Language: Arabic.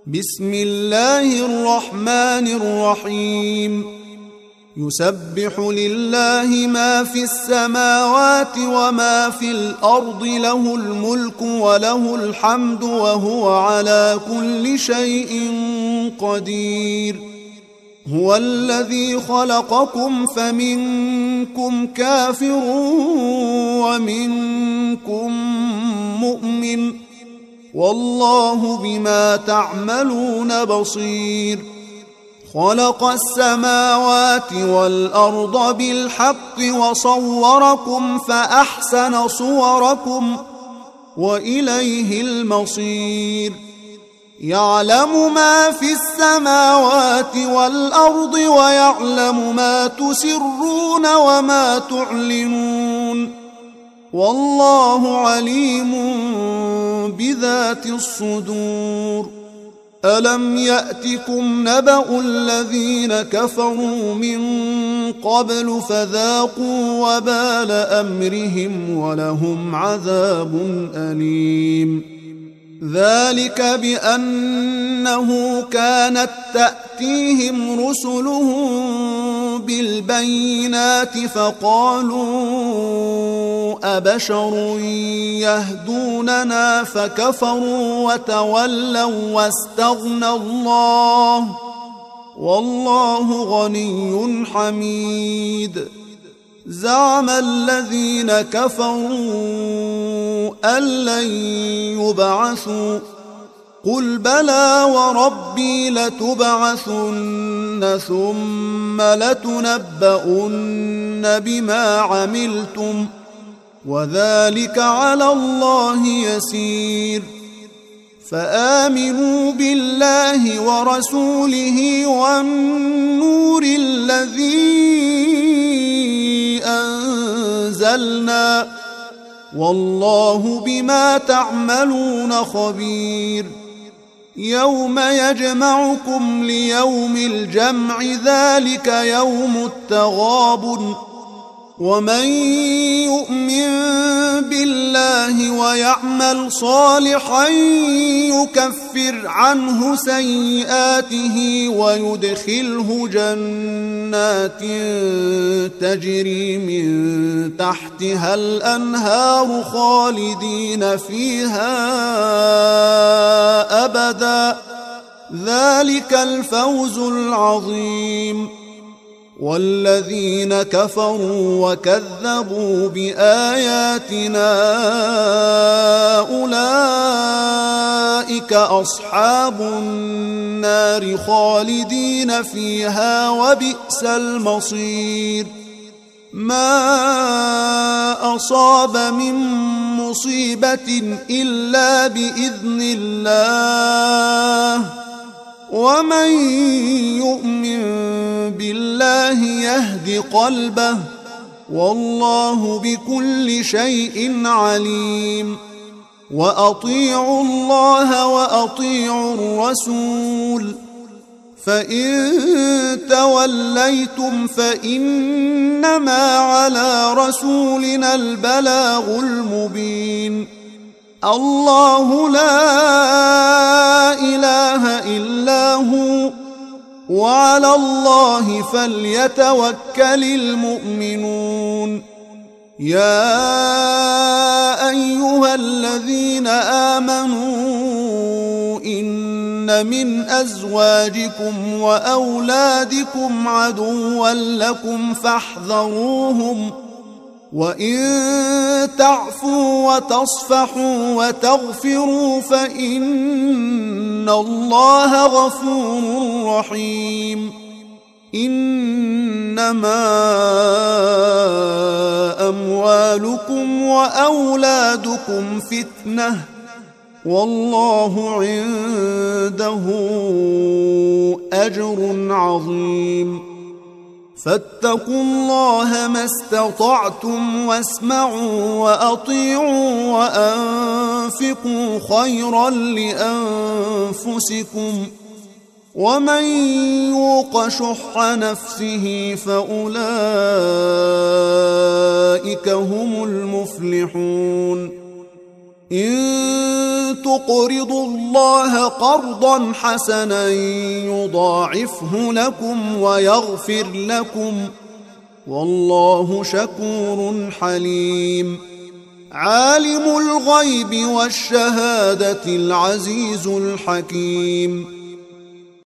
بسم الله الرحمن الرحيم يسبح لله ما في السماوات وما في الأرض له الملك وله الحمد وهو على كل شيء قدير هو الذي خلقكم فمنكم كافر ومنكم مؤمن والله بما تعملون بصير خلق السماوات والأرض بالحق وصوركم فأحسن صوركم وإليه المصير يعلم ما في السماوات والأرض ويعلم ما تسرون وما تعلنون والله عليم بذات الصدور ألم يأتكم نبأ الذين كفروا من قبل فذاقوا وبال أمرهم ولهم عذاب أليم ذلك بأنه كانت تأتيهم رسلهم بالبينات فقالوا أبشر يهدوننا فكفروا وتولوا واستغنى الله والله غني حميد زعم الذين كفروا أن لن يبعثوا قل بلى وربي لتبعثن ثم لتنبؤن بما عملتم وذلك على الله يسير فآمنوا بالله ورسوله والنور الذي أنزلنا والله بما تعملون خبير يوم يجمعكم ليوم الجمع ذلك يوم التغابن ومن يؤمن بالله ويعمل صالحا يكفر عنه سيئاته ويدخله جنات تجري من تحتها الأنهار خالدين فيها أبدا ذلك الفوز العظيم والذين كفروا وكذبوا بآياتنا أولئك أصحاب النار خالدين فيها وبئس المصير ما أصاب من مصيبة إلا بإذن الله ومن يؤمن بالله يهد قلبه والله بكل شيء عليم وأطيعوا الله وأطيعوا الرسول فإن توليتم فإنما على رسولنا البلاغ المبين الله لا إله إلا هو وعلى الله فليتوكل المؤمنون يا أيها الذين آمنوا إن من أزواجكم وأولادكم عدوا لكم فاحذروهم وإن تعفوا وتصفحوا وتغفروا فإن الله غفور رحيم إنما أموالكم وأولادكم فتنة والله عنده أجر عظيم فاتقوا الله ما استطعتم واسمعوا وأطيعوا وأنفقوا خيرا لأنفسكم ومن يوق شح نفسه فأولئك هم المفلحون إن تقرضوا الله قرضا حسنا يضاعفه لكم ويغفر لكم والله شكور حليم. عالم الغيب والشهادة العزيز الحكيم.